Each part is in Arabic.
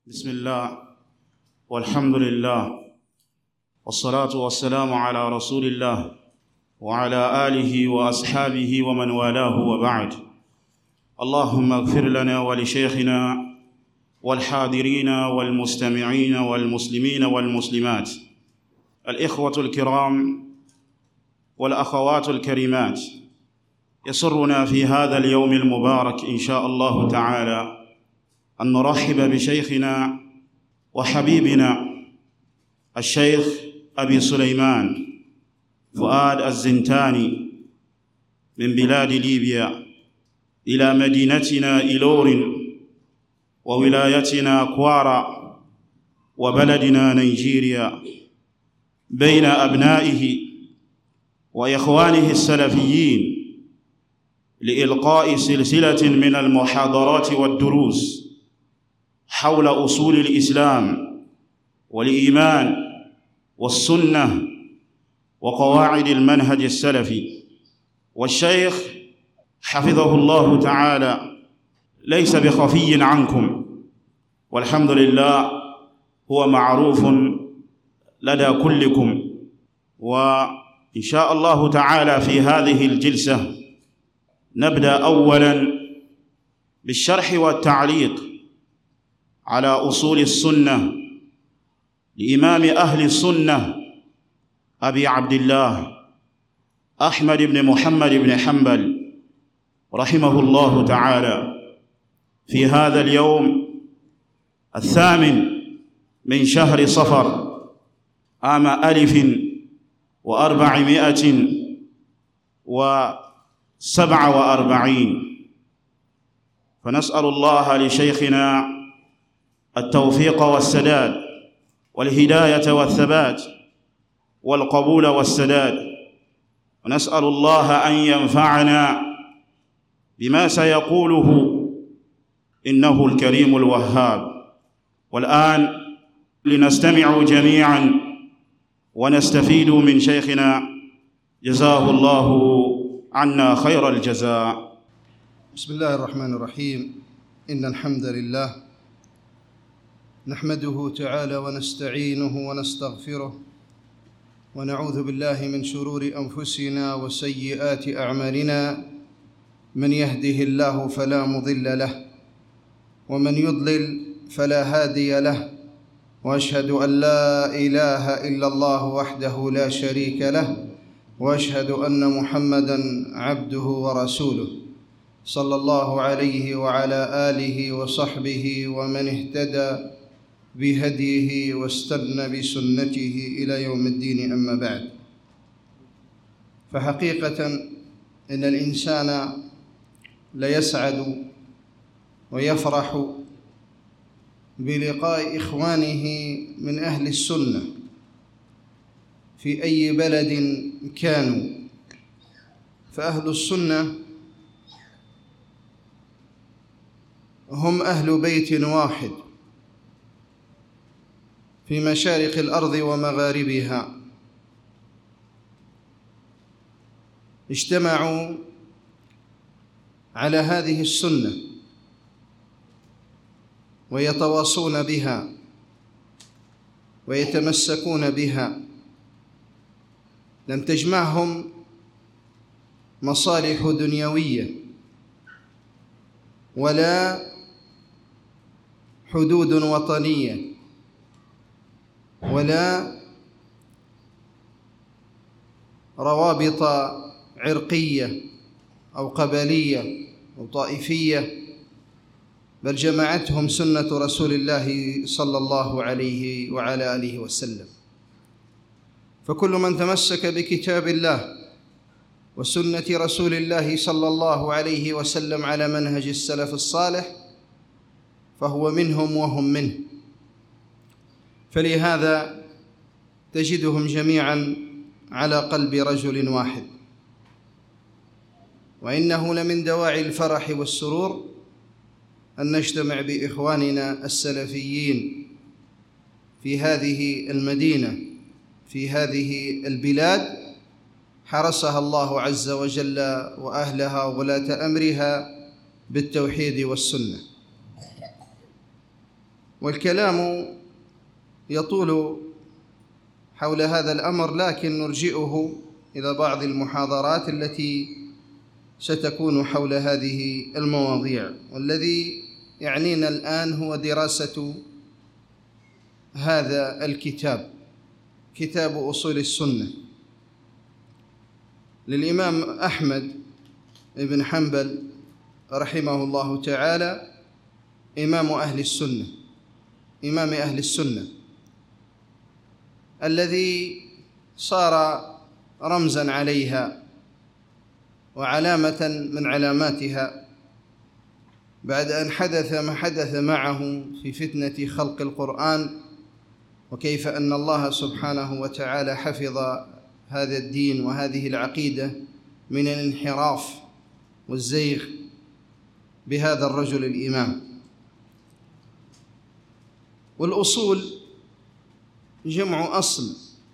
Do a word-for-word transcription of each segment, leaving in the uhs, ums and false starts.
بسم الله والحمد لله والصلاة والسلام على رسول الله وعلى آله وأصحابه ومن والاه وبعد. اللهم اغفر لنا ولشيخنا والحاضرين والمستمعين والمسلمين والمسلمات، الإخوة الكرام والأخوات الكريمات، يسرنا في هذا اليوم المبارك إن شاء الله تعالى أن نرحب بشيخنا وحبيبنا الشيخ أبي سليمان فؤاد الزنتاني من بلاد ليبيا إلى مدينتنا إيلور وولايتنا كوارا وبلدنا نيجيريا بين أبنائه وإخوانه السلفيين لإلقاء سلسلة من المحاضرات والدروس حول أصول الإسلام والإيمان والسنة وقواعد المنهج السلفي. والشيخ حفظه الله تعالى ليس بخفي عنكم، والحمد لله هو معروف لدى كلكم. وإن شاء الله تعالى في هذه الجلسة نبدأ أولاً بالشرح والتعليق على أصول السنة لإمام أهل السنة أبي عبد الله أحمد بن محمد بن حنبل رحمه الله تعالى في هذا اليوم الثامن من شهر صفر عام ألف وأربعمائة وسبعة وأربعين. فنسأل الله لشيخنا التوفيق والسداد والهداية والثبات والقبول والسداد، ونسأل الله أن ينفعنا بما سيقوله إنه الكريم الوهاب. والآن لنستمع جميعا ونستفيد من شيخنا جزاه الله عنا خير الجزاء. بسم الله الرحمن الرحيم. إن الحمد لله نحمده تعالى ونستعينه ونستغفره ونعوذ بالله من شرور أنفسنا وسيئات أعمالنا، من يهده الله فلا مضل له ومن يضلل فلا هادي له، وأشهد أن لا إله إلا الله وحده لا شريك له، وأشهد أن محمدًا عبده ورسوله صلى الله عليه وعلى آله وصحبه ومن اهتدى بهديه واستنى بسنته إلى يوم الدين. أما بعد، فحقيقة إن الإنسان ليسعد ويفرح بلقاء إخوانه من أهل السنة في أي بلد كانوا. فأهل السنة هم أهل بيت واحد في مشارق الأرض ومغاربها، اجتمعوا على هذه السنة ويتواصون بها ويتمسكون بها. لم تجمعهم مصالح دنيوية ولا حدود وطنية ولا روابط عرقية أو قبلية أو طائفية، بل جمعتهم سنة رسول الله صلى الله عليه وعلى آله وسلم. فكل من تمسك بكتاب الله وسنة رسول الله صلى الله عليه وسلم على منهج السلف الصالح فهو منهم وهم منه. فلهذا تجدهم جميعا على قلب رجل واحد. وإنه لمن دواعي الفرح والسرور أن نجتمع بإخواننا السلفيين في هذه المدينة، في هذه البلاد حرسها الله عز وجل وأهلها وولاة أمرها بالتوحيد والسنة. والكلام يطول حول هذا الأمر، لكن نرجئه إلى بعض المحاضرات التي ستكون حول هذه المواضيع. والذي يعنينا الآن هو دراسة هذا الكتاب، كتاب أصول السنة للإمام أحمد بن حنبل رحمه الله تعالى، إمام أهل السنة، إمام أهل السنة الذي صار رمزاً عليها وعلامة من علاماتها بعد أن حدث ما حدث معه في فتنة خلق القرآن، وكيف أن الله سبحانه وتعالى حفظ هذا الدين وهذه العقيدة من الانحراف والزيغ بهذا الرجل الإمام. والأصول جمع أصل،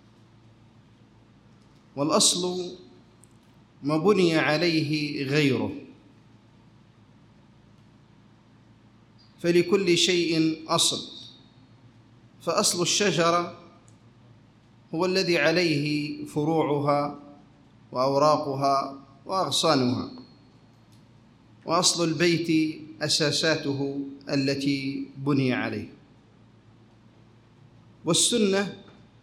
والأصل ما بني عليه غيره، فلكل شيء أصل، فأصل الشجرة هو الذي عليه فروعها وأوراقها وأغصانها، وأصل البيت أساساته التي بني عليه. والسنة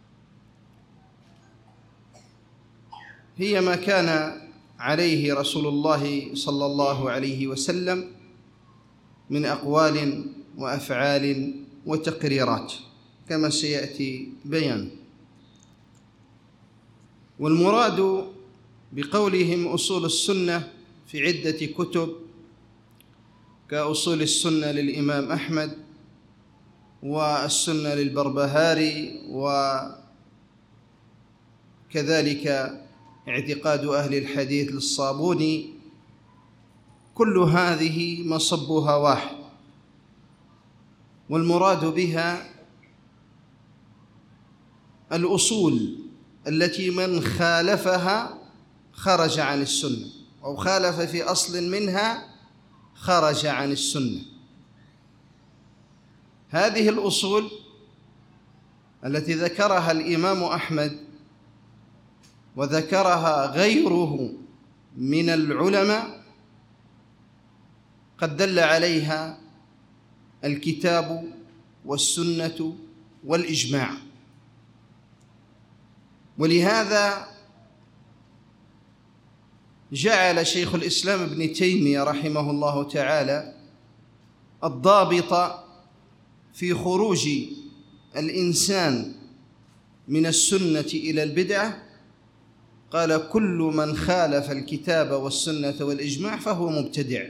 هي ما كان عليه رسول الله صلى الله عليه وسلم من أقوال وأفعال وتقريرات كما سيأتي بيان. والمراد بقولهم أصول السنة في عدة كتب كأصول السنة للإمام أحمد، والسنة للبربهاري، وكذلك اعتقاد أهل الحديث للصابوني، كل هذه مصبها واحد، والمراد بها الأصول التي من خالفها خرج عن السنة، أو خالف في أصل منها خرج عن السنة. هذه الأصول التي ذكرها الإمام أحمد وذكرها غيره من العلماء قد دل عليها الكتاب والسنة والإجماع. ولهذا جعل شيخ الإسلام ابن تيمية رحمه الله تعالى الضابط في خروج الإنسان من السنة إلى البدعة، قال: كل من خالف الكتاب والسنة والإجماع فهو مبتدع.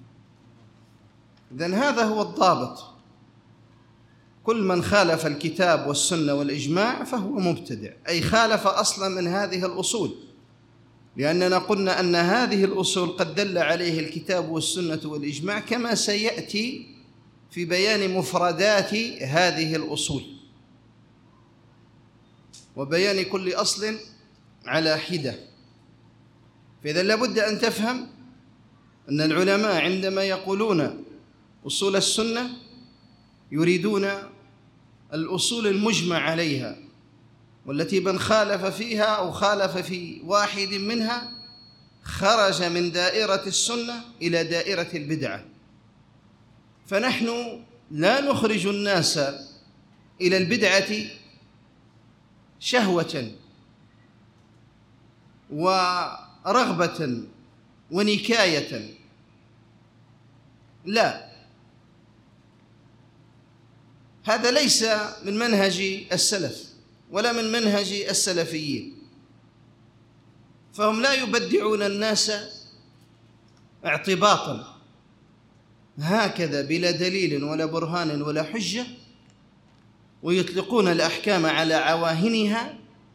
إذن هذا هو الضابط، كل من خالف الكتاب والسنة والإجماع فهو مبتدع، أي خالف أصلا من هذه الأصول، لأننا قلنا أن هذه الأصول قد دل عليه الكتاب والسنة والإجماع، كما سيأتي في بيان مفردات هذه الأصول وبيان كل أصل على حدة. فإذا لابد أن تفهم أن العلماء عندما يقولون أصول السنة يريدون الأصول المجمع عليها، والتي من خالف فيها أو خالف في واحد منها خرج من دائرة السنة إلى دائرة البدعة. فنحن لا نخرج الناس إلى البدعة شهوة ورغبة ونكاية، لا، هذا ليس من منهج السلف ولا من منهج السلفيين، فهم لا يبدعون الناس اعتباطا هكذا بلا دليل ولا برهان ولا حجة، ويطلقون الأحكام على عواهنها،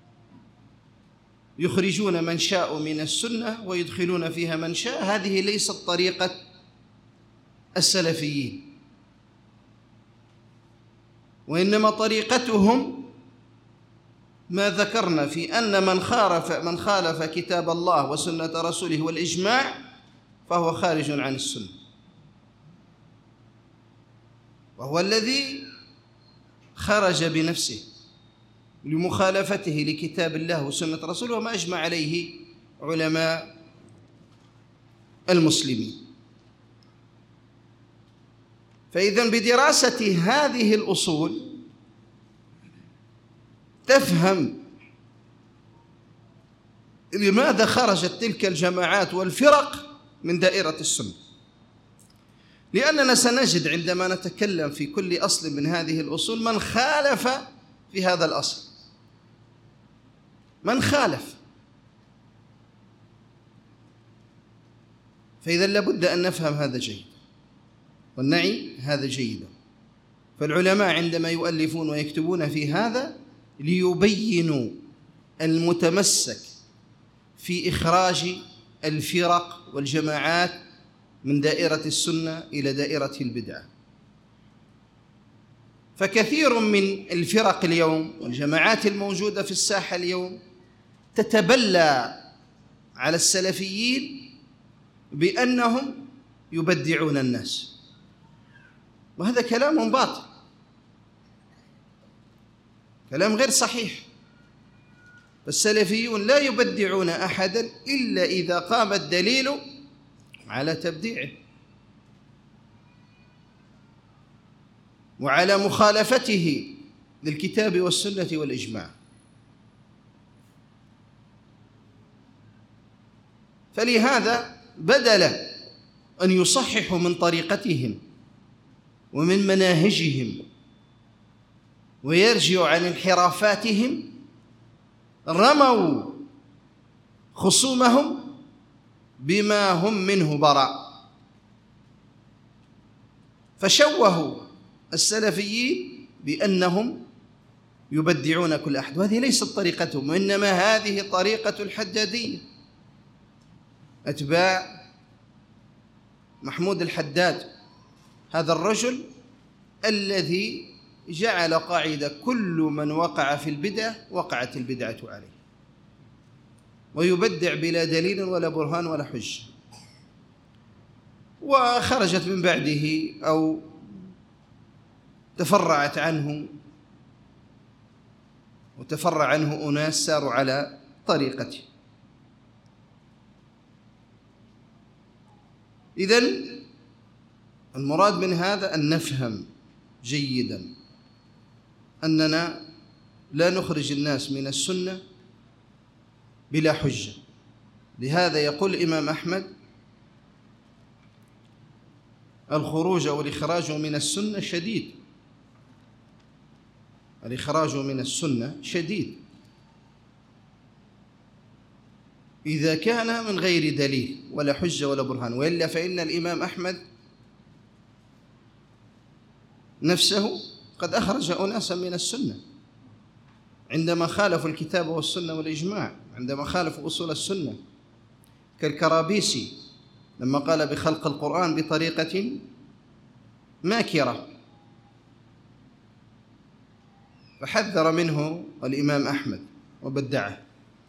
يخرجون من شاء من السنة ويدخلون فيها من شاء. هذه ليست طريقة السلفيين، وإنما طريقتهم ما ذكرنا في أن من خالف من خالف كتاب الله وسنة رسوله والإجماع فهو خارج عن السنة، وهو الذي خرج بنفسه لمخالفته لكتاب الله وسنة رسوله وما أجمع عليه علماء المسلمين. فإذن بدراسة هذه الأصول تفهم لماذا خرجت تلك الجماعات والفرق من دائرة السنة، لأننا سنجد عندما نتكلم في كل أصل من هذه الأصول من خالف في هذا الأصل، من خالف. فإذا لابد أن نفهم هذا جيدا ونعي هذا جيدا. فالعلماء عندما يؤلفون ويكتبون في هذا ليبينوا المتمسك في إخراج الفرق والجماعات من دائرة السنة إلى دائرة البدعة. فكثير من الفرق اليوم والجماعات الموجودة في الساحة اليوم تتبلى على السلفيين بأنهم يبدعون الناس، وهذا كلام باطل، كلام غير صحيح. فالسلفيون لا يبدعون أحدا إلا إذا قام الدليل على تبديعه وعلى مخالفته للكتاب والسنة والإجماع. فلهذا بدل أن يصححوا من طريقتهم ومن مناهجهم ويرجعوا عن انحرافاتهم رموا خصومهم بما هم منه براء، فشوهوا السلفيين بأنهم يبدعون كل أحد، وهذه ليست طريقتهم، وإنما هذه طريقة الحدادية، أتباع محمود الحداد، هذا الرجل الذي جعل قاعدة كل من وقع في البدع وقعت البدعة عليه، ويبدع بلا دليل ولا برهان ولا حجة. وخرجت من بعده أو تفرعت عنه وتفرع عنه أناس ساروا على طريقته. إذن المراد من هذا أن نفهم جيدا أننا لا نخرج الناس من السنة بلا حجة. لهذا يقول الإمام أحمد: الخروج أو الإخراج من السنة شديد، الإخراج من السنة شديد إذا كان من غير دليل ولا حجة ولا برهان، وإلا فإن الإمام أحمد نفسه قد أخرج أناسا من السنة عندما خالفوا الكتاب والسنة والإجماع، عندما خالفوا أصول السنة، كالكرابيسي لما قال بخلق القرآن بطريقة ماكرة فحذر منه الإمام أحمد وبدعه.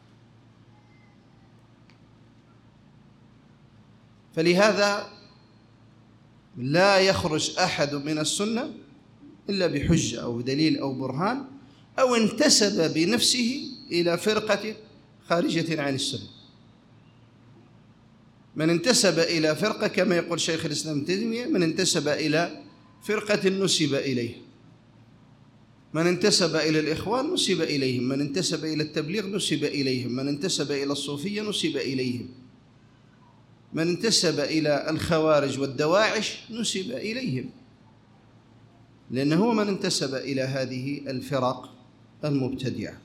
فلهذا لا يخرج أحد من السنة إلا بحجة أو دليل أو برهان، أو انتسب بنفسه إلى فرقة خارجة عن السنة. من انتسب إلى فرقة كما يقول شيخ الإسلام ابن تيمية: من انتسب إلى فرقة نسب إليه، من انتسب إلى الإخوان نسب إليهم، من انتسب إلى التبليغ نسب إليهم، من انتسب إلى الصوفية نسب إليهم، من انتسب إلى الخوارج والدواعش نسب إليهم، لأنه هو من انتسب إلى هذه الفرق المبتدعة.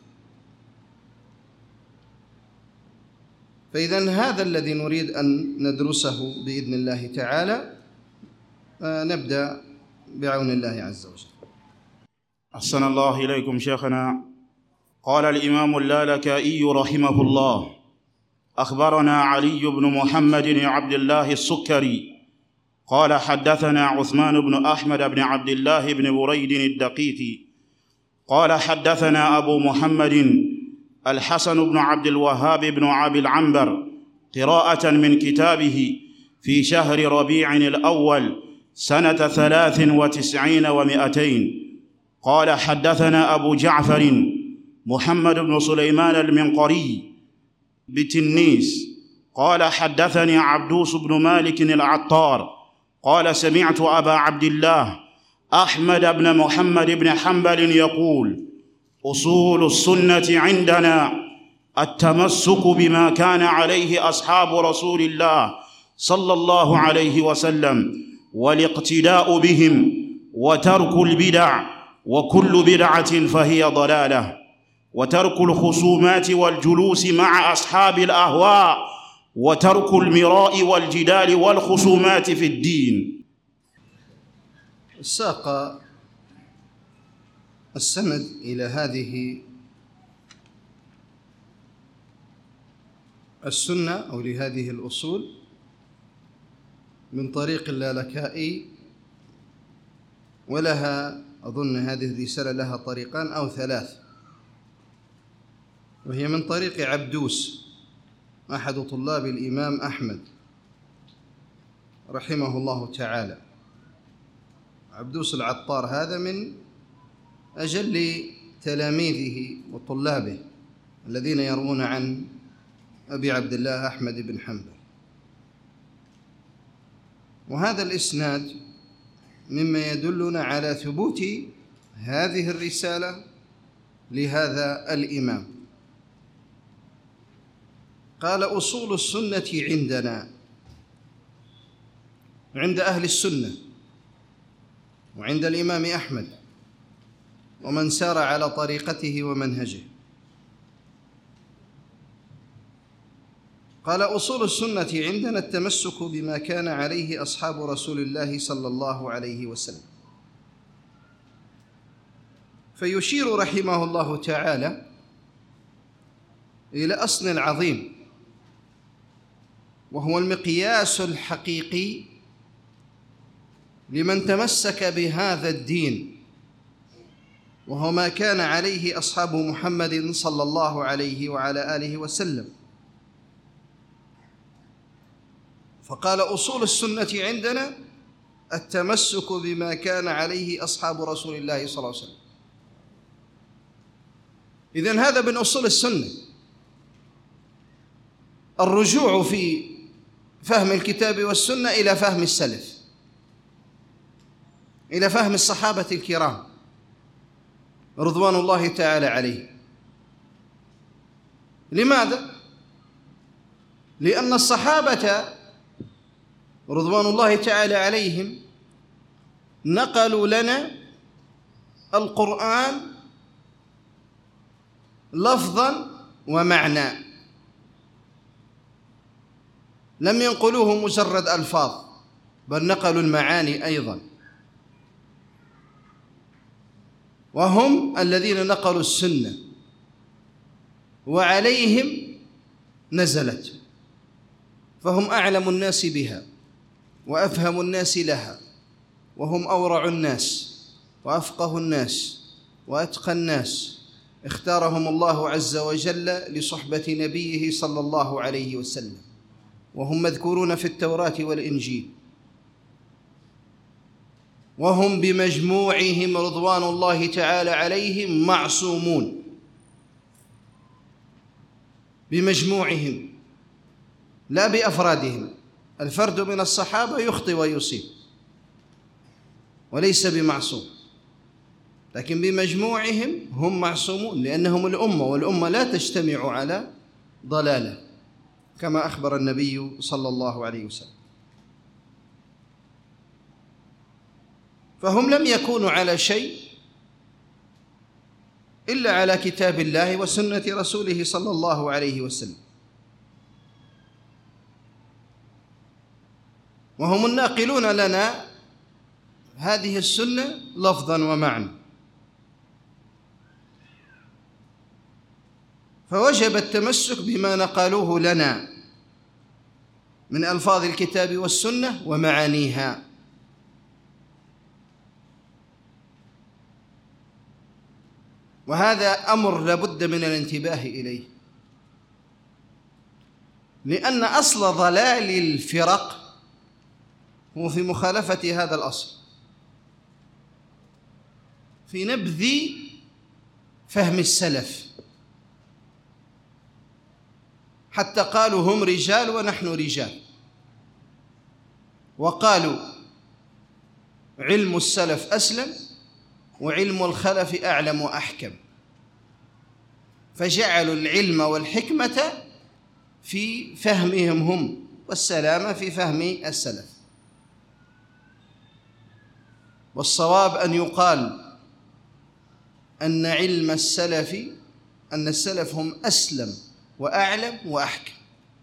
فإذن هذا الذي نريد أن ندرسه بإذن الله تعالى. نبدأ بعون الله عز وجل. أحسن الله إليكم شيخنا. قال الإمام اللالكائي رحمه الله: أخبرنا علي بن محمد بن عبد الله السكري قال حدثنا عثمان بن أحمد بن عبد الله بن بريد الدقيقي قال حدثنا أبو محمد الحسن بن عبد الوهاب بن عبد العنبر قراءة من كتابه في شهر ربيع الأول سنة ثلاث وتسعين ومائتين قال حدثنا أبو جعفر محمد بن سليمان المنقري بتنيس قال حدثني عبدوس بن مالك العطار قال سمعت أبا عبد الله أحمد بن محمد بن حنبل يقول: أصول السنة عندنا التمسك بما كان عليه أصحاب رسول الله صلى الله عليه وسلم والاقتداء بهم وترك البدع، وكل بدعة فهي ضلالة، وترك الخصومات والجلوس مع أصحاب الأهواء، وترك المراء والجدال والخصومات في الدين. ساق السند إلى هذه السنة أو لهذه الأصول من طريق اللالكائي، ولها أظن هذه الرسالة لها طريقان أو ثلاث، وهي من طريق عبدوس أحد طلاب الإمام أحمد رحمه الله تعالى. عبدوس العطار هذا من أجل تلاميذه وطلابه الذين يروون عن أبي عبد الله أحمد بن حنبل. وهذا الإسناد مما يدلنا على ثبوت هذه الرسالة لهذا الإمام. قال: أصول السنة عندنا، عند أهل السنة وعند الإمام أحمد ومن سار على طريقته ومنهجه. قال: أصول السنة عندنا التمسك بما كان عليه أصحاب رسول الله صلى الله عليه وسلم. فيشير رحمه الله تعالى إلى أصل عظيم، وهو المقياس الحقيقي لمن تمسك بهذا الدين، وهو ما كان عليه أصحاب محمد صلى الله عليه وعلى آله وسلم. فقال: أصول السنة عندنا التمسك بما كان عليه أصحاب رسول الله صلى الله عليه وسلم. إذن هذا من أصول السنة، الرجوع في فهم الكتاب والسنة إلى فهم السلف، إلى فهم الصحابة الكرام رضوان الله تعالى عليهم. لماذا؟ لأن الصحابة رضوان الله تعالى عليهم نقلوا لنا القرآن لفظاً ومعنى، لم ينقلوه مجرد ألفاظ، بل نقلوا المعاني أيضاً، وهم الذين نقلوا السنة وعليهم نزلت، فهم أعلم الناس بها وأفهم الناس لها، وهم أورع الناس وأفقه الناس وأتقى الناس، اختارهم الله عز وجل لصحبة نبيه صلى الله عليه وسلم، وهم مذكورون في التوراة والإنجيل، وهم بمجموعهم رضوان الله تعالى عليهم معصومون، بمجموعهم لا بأفرادهم. الفرد من الصحابة يخطئ ويصيب وليس بمعصوم، لكن بمجموعهم هم معصومون، لأنهم الأمة، والأمة لا تجتمع على ضلالة كما أخبر النبي صلى الله عليه وسلم. فهم لم يكونوا على شيء إلا على كتاب الله وسنة رسوله صلى الله عليه وسلم، وهم الناقلون لنا هذه السنة لفظاً ومعنى. فوجب التمسك بما نقلوه لنا من ألفاظ الكتاب والسنة ومعانيها. وهذا أمر لابد من الانتباه إليه، لأن أصل ضلال الفرق هو في مخالفة هذا الأصل، في نبذ فهم السلف، حتى قالوا هم رجال ونحن رجال، وقالوا علم السلف أسلم وعلم الخلف أعلم وأحكم، فجعلوا العلم والحكمة في فهمهم هم والسلامة في فهم السلف. والصواب أن يقال أن علم السلف أن السلف هم أسلم وأعلم وأحكم،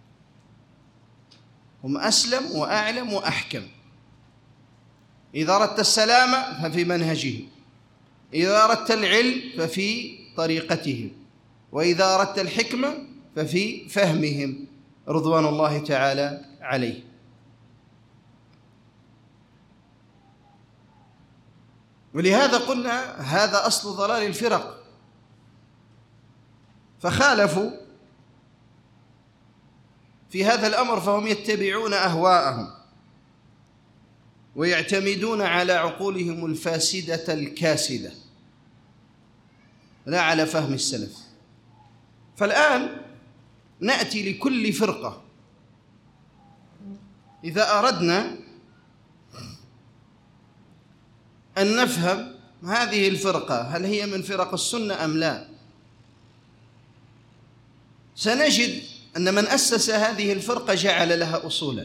هم أسلم وأعلم وأحكم. إذا أردت السلامة ففي منهجهم، إذا أردت العلم ففي طريقتهم، وإذا أردت الحكمة ففي فهمهم رضوان الله تعالى عليه. ولهذا قلنا هذا أصل ضلال الفرق، فخالفوا في هذا الأمر، فهم يتبعون أهواءهم ويعتمدون على عقولهم الفاسدة الكاسدة لا على فهم السلف. فالآن نأتي لكل فرقة، إذا أردنا أن نفهم هذه الفرقة هل هي من فرق السنة أم لا، سنجد أن من أسس هذه الفرقة جعل لها أصولا.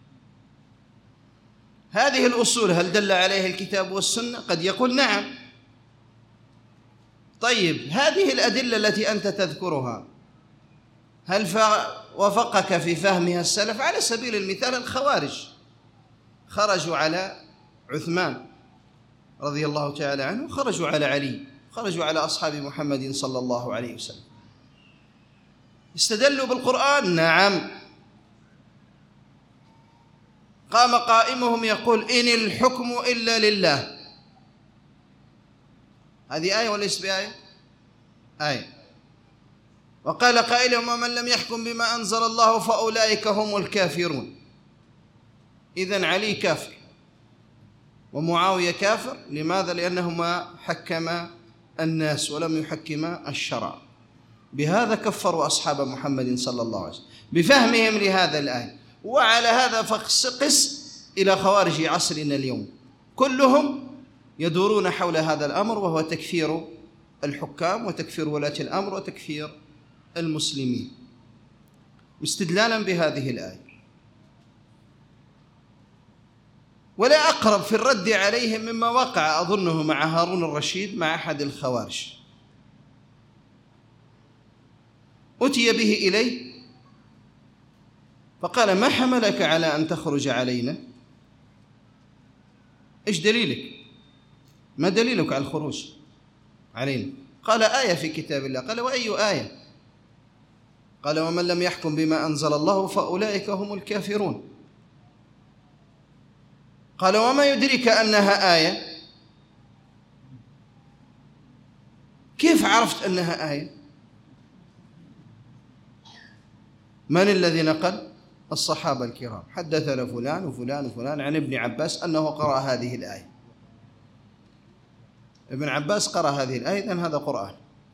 هذه الأصول هل دل عليها الكتاب والسنة؟ قد يقول نعم. طيب هذه الأدلة التي أنت تذكرها هل وفقك في فهمها السلف؟ على سبيل المثال الخوارج خرجوا على عثمان رضي الله تعالى عنه، خرجوا على علي، خرجوا على أصحاب محمد صلى الله عليه وسلم. استدلوا بالقرآن؟ نعم. قام قائمهم يقول إن الحكم إلا لله. هذه آية وليس بآية؟ آية. وقال قائلهم ومن لم يحكم بما أنزل الله فأولئك هم الكافرون. إذن علي كافر ومعاوية كافر. لماذا؟ لأنهما حكما الناس ولم يحكما الشرع. بهذا كفروا أصحاب محمد صلى الله عليه وسلم بفهمهم لهذا الآية. وعلى هذا فقس إلى خوارج عصرنا اليوم، كلهم يدورون حول هذا الأمر، وهو تكفير الحكام وتكفير ولاة الأمر وتكفير المسلمين استدلالا بهذه الآية. ولا أقرب في الرد عليهم مما وقع أظنه مع هارون الرشيد مع أحد الخوارج. أتي به إليه فقال ما حملك على أن تخرج علينا؟ إيش دليلك؟ ما دليلك على الخروج علينا؟ قال آية في كتاب الله. قال وأي آية؟ قال ومن لم يحكم بما أنزل الله فأولئك هم الكافرون. قال وما يدرك أنها آية؟ كيف عرفت أنها آية؟ من الذي نقل؟ الصحابة الكرام. حدثنا فلان وفلان وفلان عن ابن عباس أنه قرأ هذه الآية. ابن عباس قرأ هذه الآية، إذن هذا قرآن.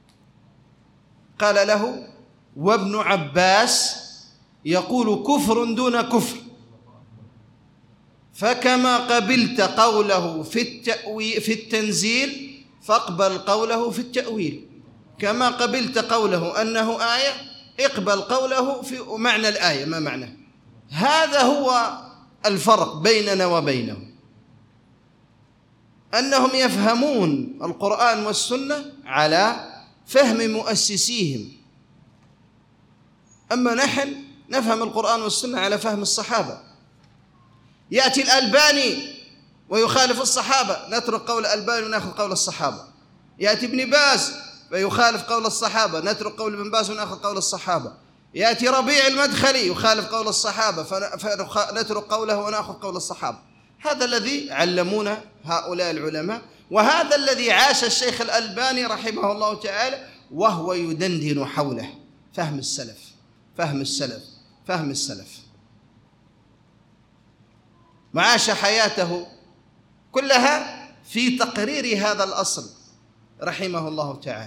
قال له وابن عباس يقول كفر دون كفر، فكما قبلت قوله في التأويل في التنزيل فاقبل قوله في التأويل، كما قبلت قوله أنه آية اقبل قوله في معنى الآية ما معناه. هذا هو الفرق بيننا وبينهم، أنهم يفهمون القرآن والسنة على فهم مؤسسيهم، أما نحن نفهم القرآن والسنة على فهم الصحابة. يأتي الألباني ويخالف الصحابة، نترك قول الألباني ونأخذ قول الصحابة. يأتي ابن باز ويخالف قول الصحابة، نترك قول ابن باز ونأخذ قول الصحابة. يأتي ربيع المدخلي يخالف قول الصحابة فنترك قوله ونأخذ قول الصحابة. هذا الذي علمونا هؤلاء العلماء، وهذا الذي عاش الشيخ الألباني رحمه الله تعالى وهو يدندن حوله. فهم السلف فهم السلف فهم السلف معاش حياته كلها في تقرير هذا الأصل رحمه الله تعالى.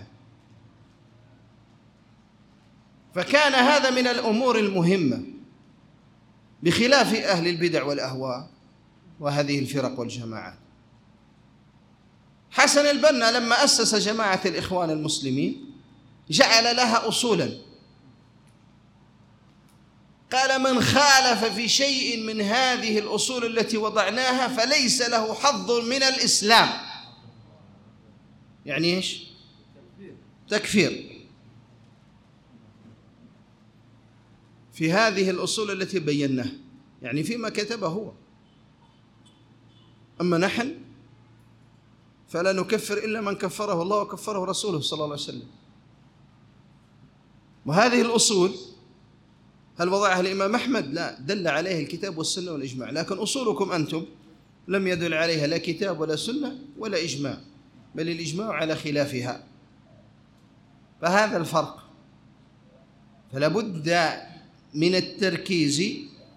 فكان هذا من الأمور المهمة بخلاف أهل البدع والأهواء وهذه الفرق والجماعات. حسن البنا لما أسس جماعة الإخوان المسلمين جعل لها أصولا، قال: من خالف في شيء من هذه الأصول التي وضعناها فليس له حظ من الإسلام. يعني إيش؟ تكفير في هذه الأصول التي بيناها، يعني فيما كتبه هو. أما نحن فلا نكفر إلا من كفره الله وكفره رسوله صلى الله عليه وسلم. وهذه الأصول هل وضعها الإمام أحمد؟ لا، دل عليه الكتاب والسنة والإجماع. لكن أصولكم أنتم لم يدل عليها لا كتاب ولا سنة ولا إجماع، بل الإجماع على خلافها. فهذا الفرق. فلا بد من التركيز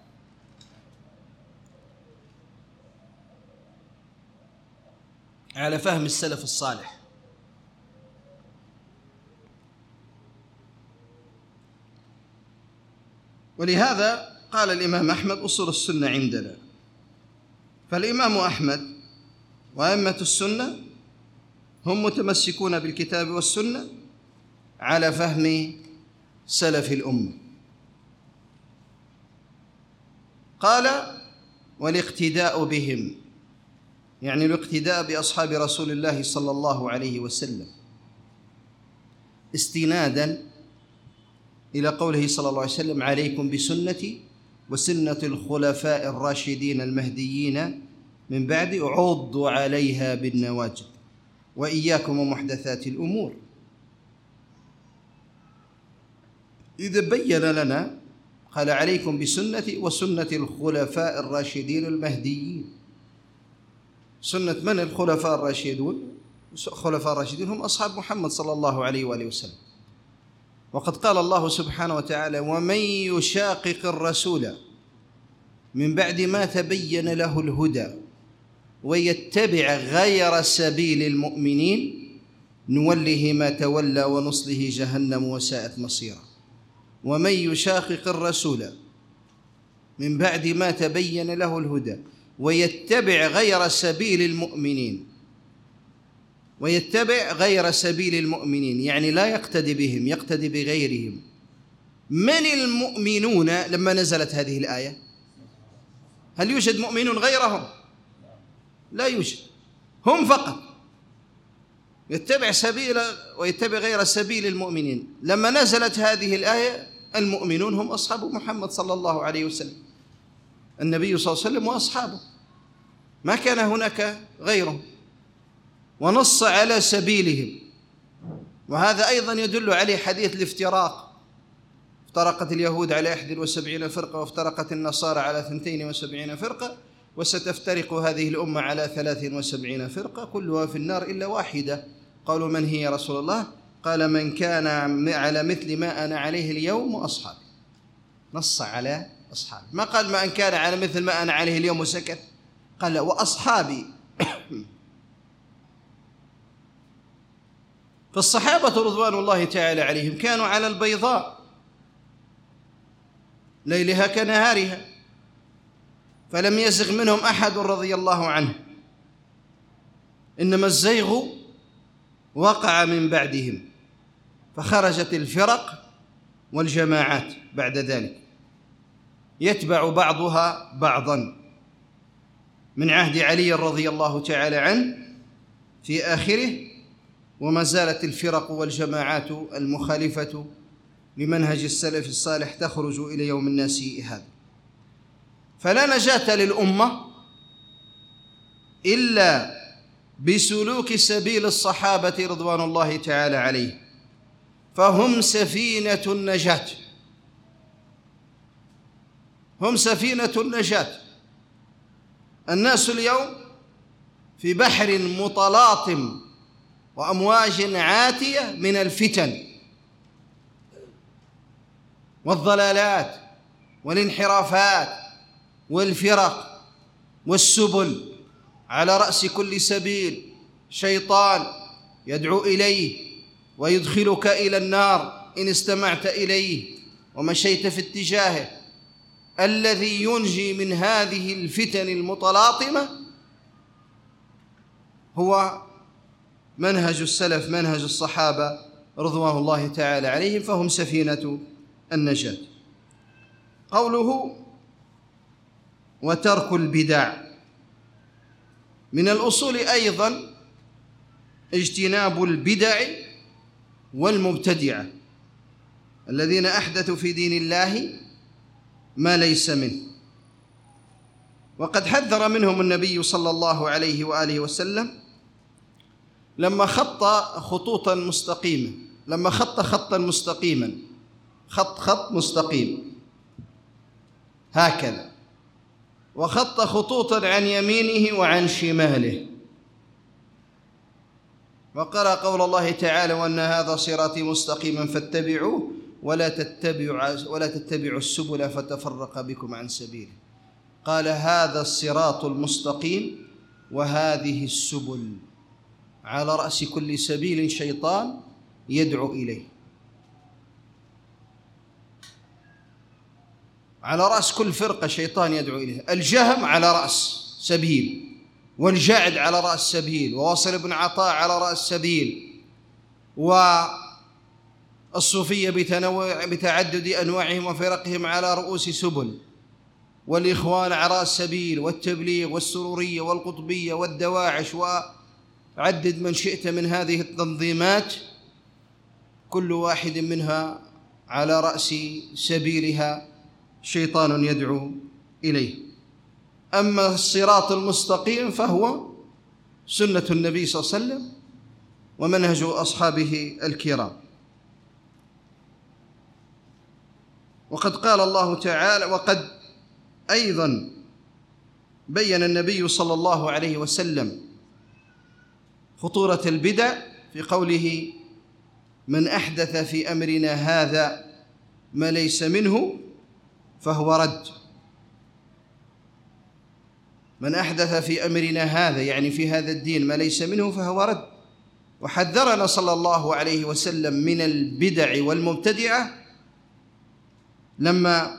على فهم السلف الصالح. ولهذا قال الإمام أحمد: أصول السنة عندنا. فالإمام أحمد وأئمة السنة هم متمسكون بالكتاب والسنة على فهم سلف الأمة. قال: والاقتداء بهم، يعني الاقتداء بأصحاب رسول الله صلى الله عليه وسلم، استنادا إلى قوله صلى الله عليه وسلم: عليكم بسنتي وسنة الخلفاء الراشدين المهديين من بعد عضوا عليها بالنواجذ وإياكم ومحدثات الأمور. إذا بين لنا قال: عليكم بسنتي وسنة الخلفاء الراشدين المهديين. سنة من الخلفاء الراشدون؟ الخلفاء الراشدين هم أصحاب محمد صلى الله عليه وآله وسلم. وقد قال الله سبحانه وتعالى: ومن يشاقق الرسول من بعد ما تبين له الهدى ويتبع غير سبيل المؤمنين نوله ما تولى ونصله جهنم وساءت مصيرا. ومن يشاقق الرسول من بعد ما تبين له الهدى ويتبع غير سبيل المؤمنين، ويتبع غير سبيل المؤمنين يعني لا يقتدي بهم، يقتدي بغيرهم. من المؤمنون لما نزلت هذه الآية؟ هل يوجد مؤمنون غيرهم؟ لا يوجد، هم فقط. يتبع سبيل ويتبع غير سبيل المؤمنين. لما نزلت هذه الآية المؤمنون هم أصحاب محمد صلى الله عليه وسلم، النبي صلى الله عليه وسلم وأصحابه، ما كان هناك غيرهم، ونص على سبيلهم. وهذا أيضا يدل عليه حديث الافتراق: افترقت اليهود على إحدى وسبعين فرقة وافترقت النصارى على اثنتين وسبعين فرقة وستفترق هذه الأمة على ثلاث وسبعين فرقة كلها في النار إلا واحدة. قالوا: من هي يا رسول الله؟ قال: من كان على مثل ما أنا عليه اليوم وأصحابي. نص على أصحابي، ما قال ما أن كان على مثل ما أنا عليه اليوم وسكت، قال: وأصحابي. فالصحابة رضوان الله تعالى عليهم كانوا على البيضاء ليلها كنهارها، فلم يزغ منهم أحد رضي الله عنه، إنما الزيغ وقع من بعدهم، فخرجت الفرق والجماعات بعد ذلك يتبع بعضها بعضا من عهد علي رضي الله تعالى عنه في آخره، وما زالت الفرق والجماعات المخالفة لمنهج السلف الصالح تخرج إلى يوم الناس هذا. فلا نجاة للأمة إلا بسلوك سبيل الصحابة رضوان الله تعالى عليهم، فهم سفينة النجاة، هم سفينة النجاة. الناس اليوم في بحر متلاطم وأمواج عاتية من الفتن والضلالات والانحرافات والفرق والسبل، على رأس كل سبيل شيطان يدعو إليه ويدخلك إلى النار إن استمعت إليه ومشيت في اتجاهه. الذي ينجي من هذه الفتن المتلاطمة هو منهج السلف، منهج الصحابة رضوان الله تعالى عليهم، فهم سفينة النجاة. قوله وترك البدع، من الأصول أيضا اجتناب البدع والمبتدعة الذين أحدثوا في دين الله ما ليس منه، وقد حذر منهم النبي صلى الله عليه وآله وسلم لما خط خطوطا مستقيمة، لما خط خطا مستقيما، خط خط مستقيم هكذا، وخط خطوطا عن يمينه وعن شماله، وقرأ قول الله تعالى وأن هذا صراطي مستقيما فاتبعوه ولا تتبعوا ولا تتبعوا السبل فتفرق بكم عن سبيله. قال هذا الصراط المستقيم وهذه السبل، على رأس كل سبيل شيطان يدعو إليه، على رأس كل فرقة شيطان يدعو إليه. الجهم على رأس سبيل، والجعد على رأس سبيل، ووصل بن عطاء على رأس سبيل، والصوفية بتنوع بتعدد أنواعهم وفرقهم على رؤوس سبل، والإخوان على رأس سبيل، والتبليغ والسرورية والقطبية والدواعش، وعدد من شئت من هذه التنظيمات، كل واحد منها على رأس سبيلها شيطان يدعو إليه. أما الصراط المستقيم فهو سنة النبي صلى الله عليه وسلم ومنهج أصحابه الكرام. وقد قال الله تعالى، وقد أيضا بين النبي صلى الله عليه وسلم خطورة البدع في قوله من أحدث في أمرنا هذا ما ليس منه فهو رد. من أحدث في أمرنا هذا يعني في هذا الدين ما ليس منه فهو رد. وحذرنا صلى الله عليه وسلم من البدع والمبتدعة لما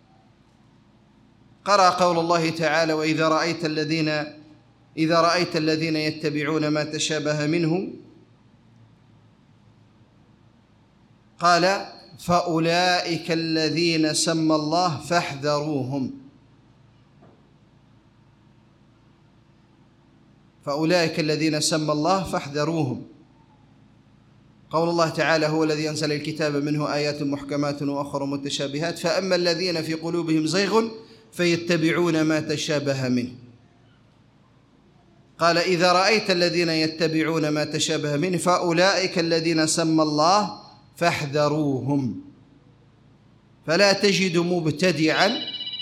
قرأ قول الله تعالى وإذا رأيت الذين إذا رأيت الذين يتبعون ما تشابه منه قال فأولئك الذين سمى الله فاحذروهم. فأولئك الذين سمى الله فاحذروهم. قول الله تعالى هو الذي أنزل الكتاب منه آيات محكمات وأخر متشابهات فأما الذين في قلوبهم زيغ فيتبعون ما تشابه منه. قال إذا رأيت الذين يتبعون ما تشابه منه فأولئك الذين سمى الله فاحذروهم. فلا تجد مبتدعا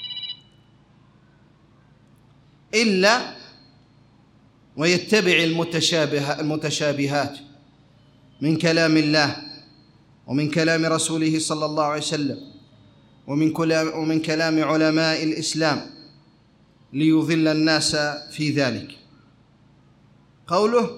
إلا ويتبع المتشابه المتشابهات من كلام الله ومن كلام رسوله صلى الله عليه وسلم ومن كلام ومن كلام علماء الإسلام ليضل الناس في ذلك. قوله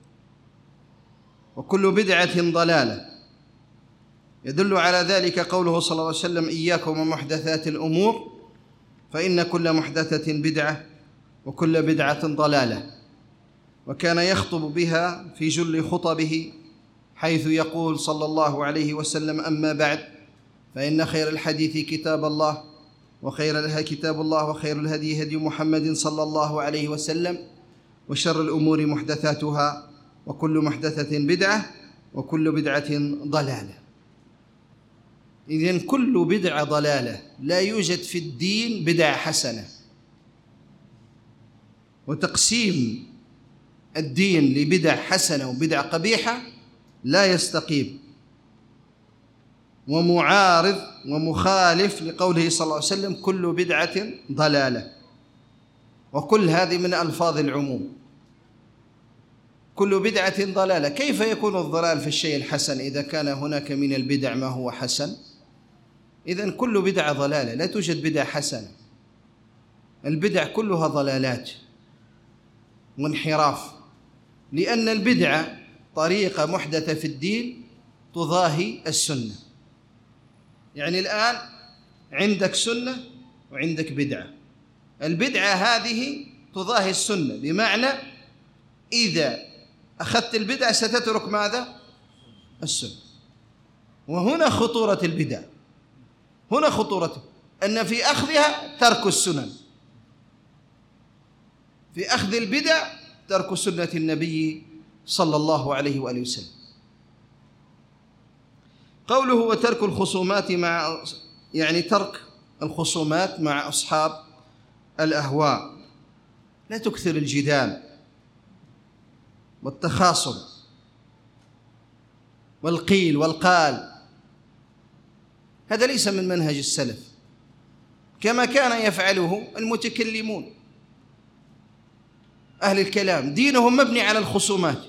وكل بدعة ضلالة يدل على ذلك قوله صلى الله عليه وسلم إياكم ومحدثات الأمور فإن كل محدثة بدعة وكل بدعة ضلالة. وكان يخطب بها في جل خطبه حيث يقول صلى الله عليه وسلم أما بعد فإن خير الحديث كتاب الله وخير الهدي كتاب الله وخير الهدي هدي محمد صلى الله عليه وسلم وشر الأمور محدثاتها وكل محدثة بدعة وكل بدعة ضلالة. إذن كل بدعة ضلالة، لا يوجد في الدين بدعة حسنة. وتقسيم الدين لبدع حسنة وبدع قبيحة لا يستقيم، ومعارض ومخالف لقوله صلى الله عليه وسلم كل بدعة ضلالة. وكل هذه من ألفاظ العموم، كل بدعة ضلالة. كيف يكون الضلال في الشيء الحسن إذا كان هناك من البدع ما هو حسن؟ إذن كل بدعة ضلالة، لا توجد بدعة حسنة. البدع كلها ضلالات وانحراف، لأن البدعة طريقة محدثة في الدين تضاهي السنة. يعني الآن عندك سنة وعندك بدعة، البدعة هذه تضاهي السنة، بمعنى إذا أخذت البدعة ستترك ماذا؟ السنة. وهنا خطورة البدع، هنا خطورته، أن في أخذها ترك السنن، في أخذ البدع ترك سنة النبي صلى الله عليه وآله وسلم. قوله وترك الخصومات مع، يعني ترك الخصومات مع أصحاب الأهواء، لا تكثر الجدال والتخاصم والقيل والقال، هذا ليس من منهج السلف كما كان يفعله المتكلمون أهل الكلام. دينهم مبني على الخصومات،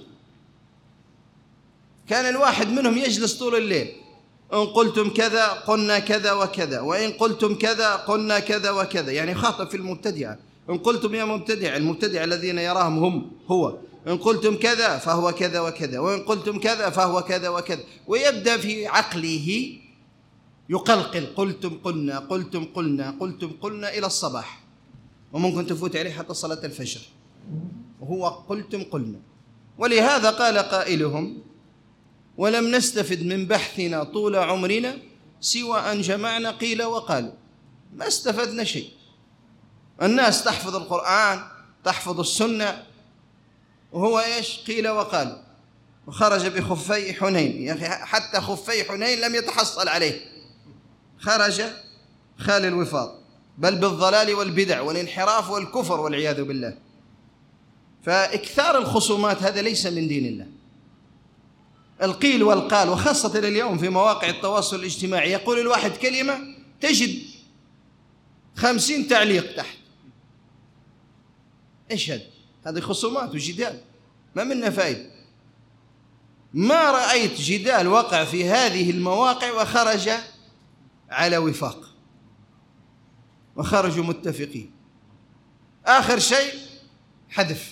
كان الواحد منهم يجلس طول الليل، إن قلتم كذا قلنا كذا وكذا، وإن قلتم كذا قلنا كذا وكذا، يعني خاطب في المبتدعة، إن قلتم يا مبتدع، المبتدع الذين يراهم هم هو، إن قلتم كذا فهو كذا وكذا، وإن قلتم كذا فهو كذا وكذا، ويبدأ في عقله يقلقل، قلتم قلنا قلتم قلنا قلتم قلنا إلى الصباح، وممكن تفوت عليه حتى صلاة الفجر وهو قلتم قلنا. ولهذا قال قائلهم ولم نستفد من بحثنا طول عمرنا سوى أن جمعنا قيل وقالوا، ما استفدنا شيء. الناس تحفظ القرآن تحفظ السنة وهو إيش؟ قيل وقالوا. وخرج بخفي حنين، يا أخي حتى خفي حنين لم يتحصل عليه، خرج خال الوفاض، بل بالضلال والبدع والانحراف والكفر والعياذ بالله. فإكثار الخصومات هذا ليس من دين الله. القيل والقال، وخاصة اليوم في مواقع التواصل الاجتماعي، يقول الواحد كلمة تجد خمسين تعليق تحت. إيش هذا؟ هذه خصومات وجدال ما منها فائدة. ما رأيت جدال وقع في هذه المواقع وخرج على وفاق وخرجوا متفقين. آخر شيء حذف،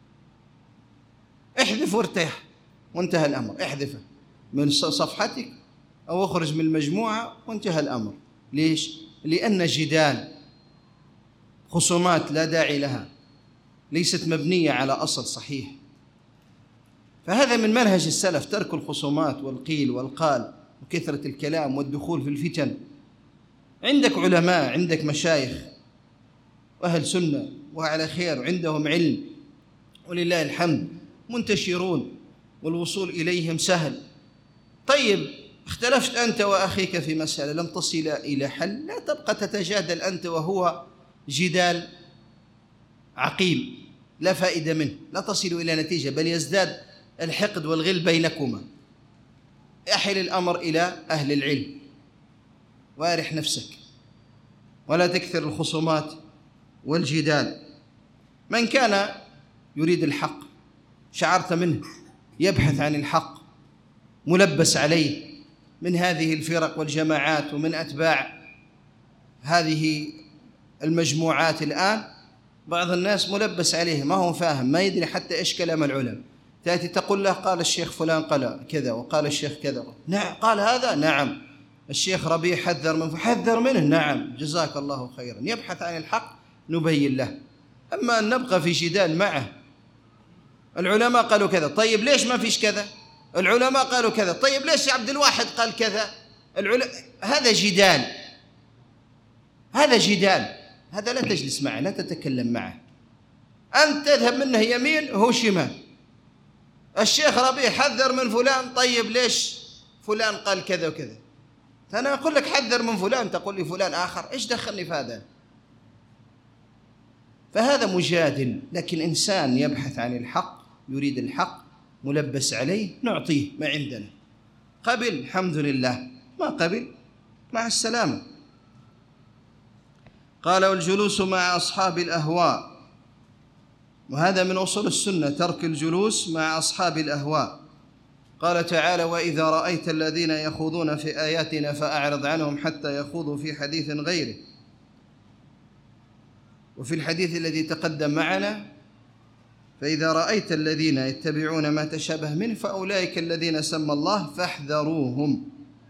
احذف وارتاح وانتهى الأمر، احذفه من صفحتك أو اخرج من المجموعة وانتهى الأمر. ليش؟ لأن جدال خصومات لا داعي لها، ليست مبنية على أصل صحيح. فهذا من منهج السلف، ترك الخصومات والقيل والقال وكثرة الكلام والدخول في الفتن. عندك علماء، عندك مشايخ وأهل سنة وعلى خير وعندهم علم ولله الحمد، منتشرون والوصول إليهم سهل. طيب اختلفت أنت وأخيك في مسألة لم تصل إلى حل، لا تبقى تتجادل أنت وهو جدال عقيم لا فائدة منه، لا تصل إلى نتيجة، بل يزداد الحقد والغل بينكما. أحل الأمر إلى أهل العلم وارح نفسك ولا تكثر الخصومات والجدال. من كان يريد الحق شعرت منه يبحث عن الحق ملبس عليه من هذه الفرق والجماعات ومن أتباع هذه المجموعات، الآن بعض الناس ملبس عليه ما هو فاهم، ما يدري حتى إيش كلام العلماء. تأتي تقول له قال الشيخ فلان قال كذا وقال الشيخ كذا، نعم قال هذا، نعم الشيخ ربيع حذر من حذر منه، نعم جزاك الله خيرا، يبحث عن الحق نبين له. أما أن نبقى في جدال معه، العلماء قالوا كذا، طيب ليش ما فيش كذا؟ العلماء قالوا كذا، طيب ليش عبد الواحد قال كذا؟ العلماء، هذا جدال، هذا جدال، هذا لا تجلس معه، لا تتكلم معه. أنت تذهب منه يمين وهو شمال. الشيخ ربيع حذر من فلان، طيب ليش فلان قال كذا وكذا؟ أنا أقول لك حذر من فلان، تقول لي فلان آخر، إيش دخلني في هذا؟ فهذا مجادل. لكن إنسان يبحث عن الحق يريد الحق ملبس عليه نعطيه ما عندنا، قبل الحمد لله، ما قبل مع السلامة. قال والجلوس مع أصحاب الأهواء، وهذا من أصول السنة ترك الجلوس مع أصحاب الأهواء. قال تعالى وإذا رأيت الذين يخوضون في آياتنا فأعرض عنهم حتى يخوضوا في حديث غيره. وفي الحديث الذي تقدم معنا فإذا رأيت الذين يتبعون ما تشابه منه فأولئك الذين سمى الله فاحذروهم.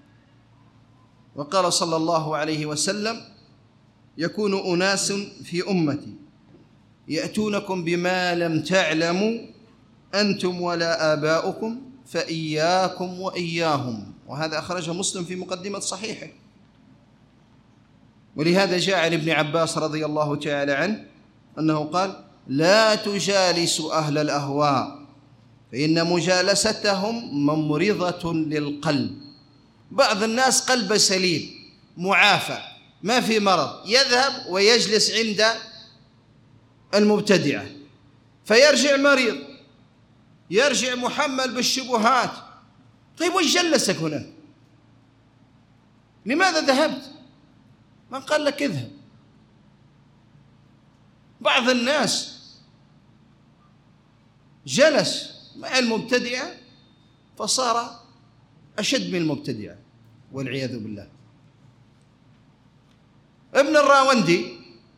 وقال صلى الله عليه وسلم: يكون أناس في أمتي يأتونكم بما لم تعلموا أنتم ولا آباؤكم فإياكم وإياهم. وهذا أخرجه مسلم في مقدمة صحيحه. ولهذا جاء عن ابن عباس رضي الله تعالى عنه أنه قال: لا تجالسوا أهل الأهواء فإن مجالستهم ممرضة للقلب. بعض الناس قلبه سليم معافى ما في مرض، يذهب ويجلس عند المبتدعة فيرجع مريض، يرجع محمل بالشبهات. طيب وش جلسك هنا؟ لماذا ذهبت؟ من قال لك اذهب؟ بعض الناس جلس مع المبتدعة فصار أشد من المبتدعة والعياذ بالله. ابن الراوندي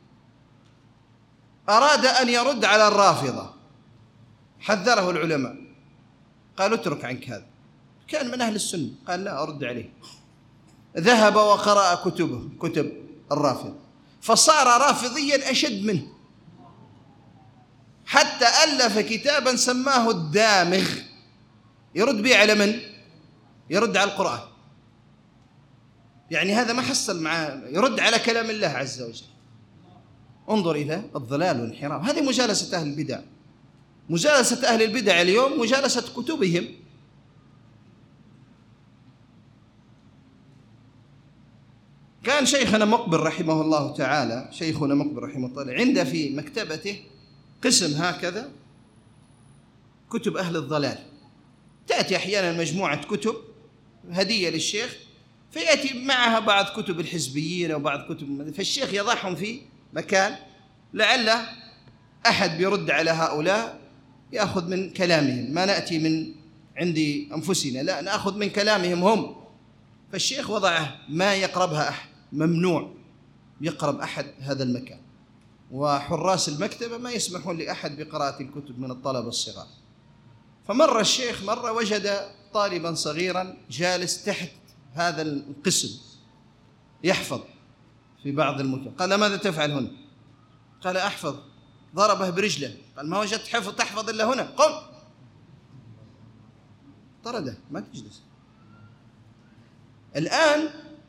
أراد أن يرد على الرافضة، حذره العلماء قالوا: اترك عنك هذا، كان من أهل السنة، قال: لا أرد عليه. ذهب وقرأ كتبه كتب الرافضة فصار رافضيا أشد منه، حتى ألف كتابا سماه الدامغ يرد به على من؟ يرد على القرآن. يعني هذا ما حصل معاه، يرد على كلام الله عز وجل. انظر إلى الضلال والانحراف. هذه مجالسة أهل البدع. مجالسة أهل البدع اليوم مجالسة كتبهم. كان شيخنا مقبل رحمه الله تعالى، شيخنا مقبل رحمه الله تعالى، عنده في مكتبته قسم هكذا كتب أهل الضلال. تأتي أحيانا مجموعة كتب هدية للشيخ، فيأتي معها بعض كتب الحزبيين وبعض كتب، فالشيخ يضعهم في مكان لعل أحد بيرد على هؤلاء يأخذ من كلامهم، ما نأتي من عندي أنفسنا، لا نأخذ من كلامهم هم. فالشيخ وضعه ما يقربها أحد، ممنوع يقرب أحد هذا المكان، وحراس المكتبة ما يسمحون لأحد بقراءة الكتب من الطلبة الصغار. فمر الشيخ مرة وجد طالبا صغيرا جالس تحت هذا القسم يحفظ في بعض المتن. قال: ماذا تفعل هنا؟ قال: أحفظ. ضربه برجله. قال: ما وجدت حفظ تحفظ إلا هنا، قم. طرده، ما تجلس. الآن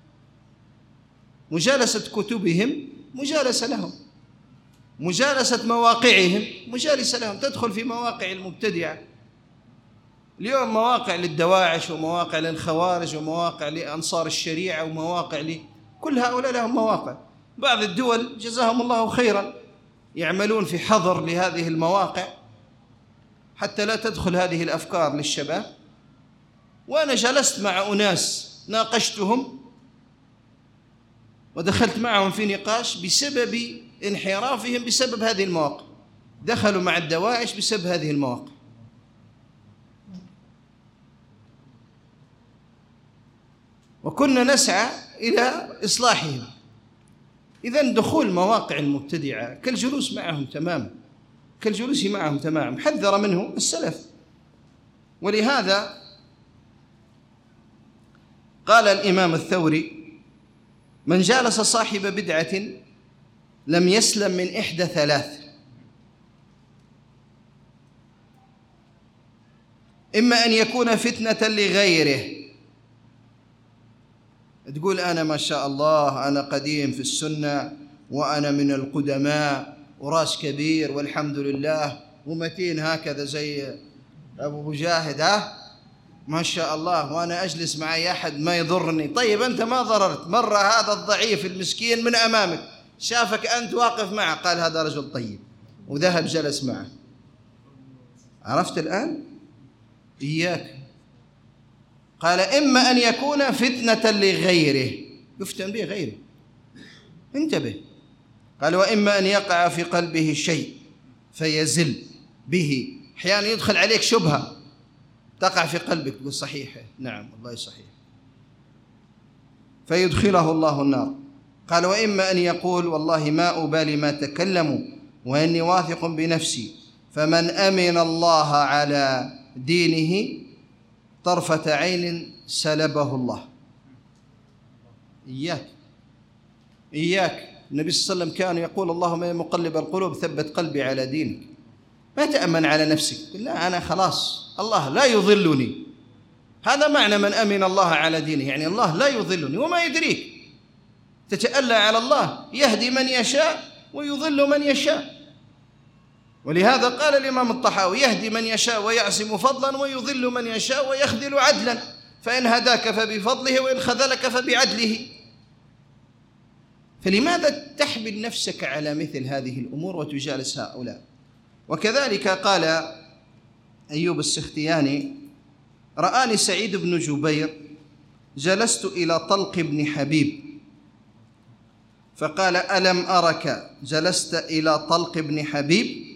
مجالسة كتبهم مجالسة لهم، مجالسة مواقعهم مجالسة لهم. تدخل في مواقع المبتدعة اليوم، مواقع للدواعش ومواقع للخوارج ومواقع لأنصار الشريعة ومواقع ل... كل هؤلاء لهم مواقع. بعض الدول جزاهم الله خيرا يعملون في حظر لهذه المواقع حتى لا تدخل هذه الأفكار للشباب. وأنا جلست مع أناس ناقشتهم ودخلت معهم في نقاش بسبب انحرافهم، بسبب هذه المواقع. دخلوا مع الدواعش بسبب هذه المواقع. وكنا نسعى إلى إصلاحهم. إذن دخول مواقع المبتدعة كالجلوس معهم تماما، كالجلوس معهم تماما. حذر منه السلف. ولهذا قال الإمام الثوري: من جالس صاحب بدعة لم يسلم من إحدى ثلاث: إما أن يكون فتنة لغيره، تقول أنا ما شاء الله أنا قديم في السنة وأنا من القدماء وراس كبير والحمد لله ومتين هكذا زي أبو مجاهد، ها ما شاء الله، وأنا أجلس مع أي أحد ما يضرني. طيب أنت ما ضررت. مرة هذا الضعيف المسكين من أمامك شافك أنت واقف معه قال هذا رجل طيب، وذهب جلس معه. عرفت الآن؟ إياك. قال: إما أن يكون فتنة لغيره، يفتن به غيره، انتبه. قال: وإما أن يقع في قلبه شيء فيزل به. أحيانا يدخل عليك شبهة تقع في قلبك تقول صحيحة، نعم والله صحيح، فيدخله الله النار. قال: وإما أن يقول والله ما أبالي ما تكلموا وإني واثق بنفسي، فمن أمن الله على دينه طرفة عين سلبه الله. إياك إياك النبي صلى الله عليه وسلم كان يقول: اللهم يا مقلب القلوب ثبت قلبي على دينك. ما تأمن على نفسك، لا أنا خلاص الله لا يضلني. هذا معنى من أمن الله على دينه، يعني الله لا يضلني. وما يدريك تتألى على الله، يهدي من يشاء ويضل من يشاء. ولهذا قال الإمام الطحاوي: يهدي من يشاء ويعصم فضلا ويضل من يشاء ويخذل عدلا، فإن هداك فبفضله وإن خذلك فبعدله. فلماذا تحمل نفسك على مثل هذه الأمور وتجالس هؤلاء؟ وكذلك قال أيوب السختياني: رآني سعيد بن جبير جلست إلى طلق بن حبيب فقال: ألم أرك جلست إلى طلق بن حبيب؟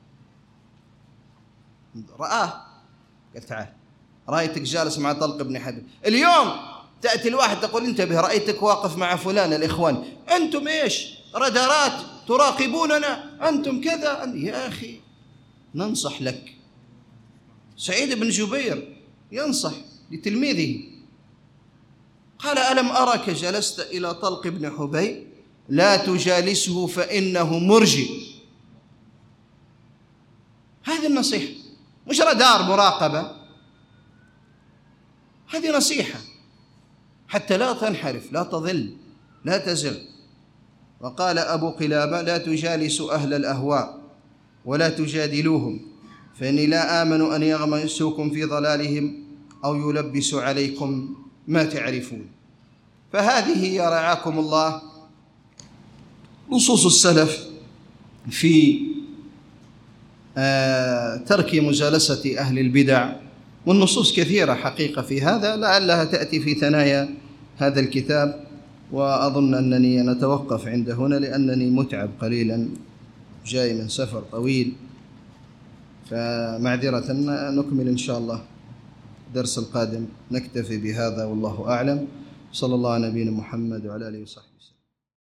رآه، قال: تعال رأيتك جالس مع طلق بن حبيب. اليوم تأتي الواحد تقول: انتبه رأيتك واقف مع فلان الإخوان، أنتم إيش رادارات تراقبوننا، أنتم كذا. يا أخي ننصح لك. سعيد بن جبير ينصح لتلميذه، قال: ألم أرك جلست إلى طلق بن حبيب؟ لا تجالسه فإنه مرجئ. هذه النصيحة، مش رادار مراقبة، هذه نصيحة حتى لا تنحرف، لا تضل، لا تزغ. وقال أبو قلابة: لا تجالسوا أهل الأهواء ولا تجادلوهم، فإني لا آمن أن يغمسوكم في ضلالهم أو يلبسوا عليكم ما تعرفون. فهذه يا رعاكم الله نصوص السلف في ترك مجالسة أهل البدع، والنصوص كثيرة حقيقة في هذا، لعلها تأتي في ثنايا هذا الكتاب. وأظن أنني نتوقف عند هنا لأنني متعب قليلا، جاي من سفر طويل، فمعذرة. نكمل إن شاء الله الدرس القادم. نكتفي بهذا والله أعلم. صلى الله على نبينا محمد وعلى آله وصحبه وسلم.